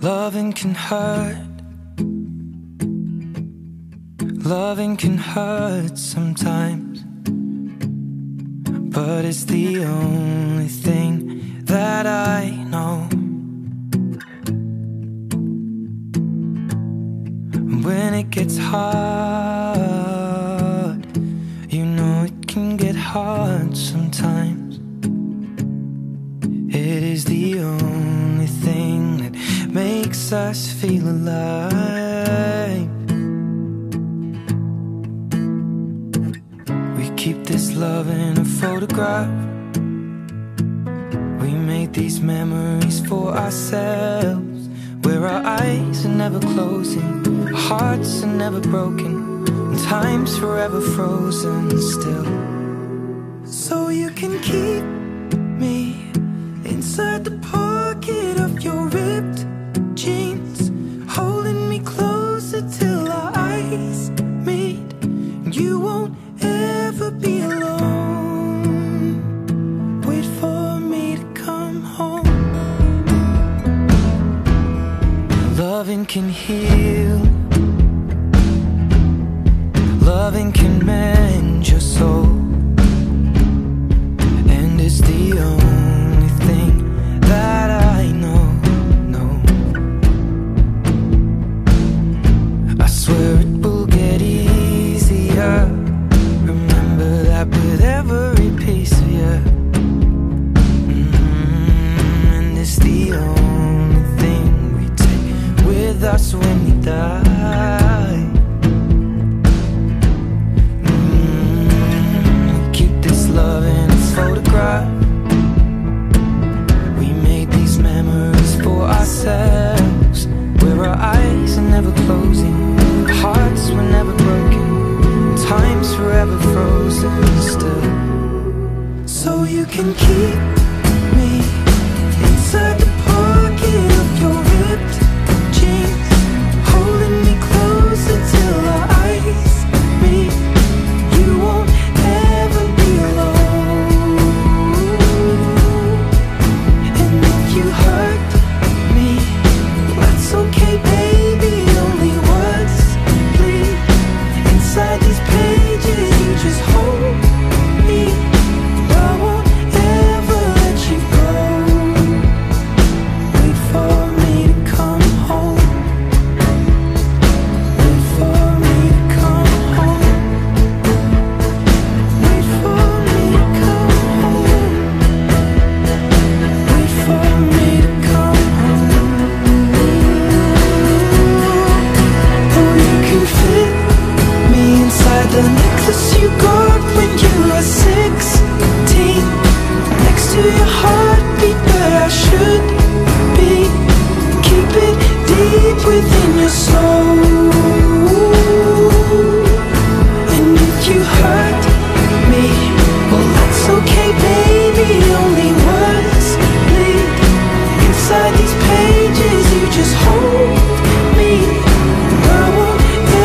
Loving can hurt. Loving can hurt sometimes, but it's the only thing that I know. When it gets hard, you know it can get hard sometimes. It is the only thing that makes us feel alive. We keep this love in a photograph. We made these memories for ourselves, where our eyes are never closing, our hearts are never broken, and time's forever frozen still. So you can keep me inside the pocket of your ripped jeans, holding me closer till our eyes meet. You won't ever be alone. Wait for me to come home. Loving can heal. Loving can mend your soul, and it's the only thing that I know. I swear it will get easier. Remember that with every piece of you. And it's the only thing we take with us when we die. We keep this love in its photograph. We made these memories for ourselves, where our eyes are never closing, our hearts were never broken, time's forever frozen still. So you can keep me inside the pocket of your ripped jeans, holding me closer till our eyes meet. You won't ever be alone. And if you hurt me, that's okay, baby. Only words, please. Inside these pages, you just hold me. I won't ever let you go. Wait for me to come home. Wait for me to come home. Wait for me to come home. Wait for me to come home. Oh, you can fit me inside the necklace you got when you were 16, next to your heartbeat where I should be. Keep it deep within your soul. And if you hurt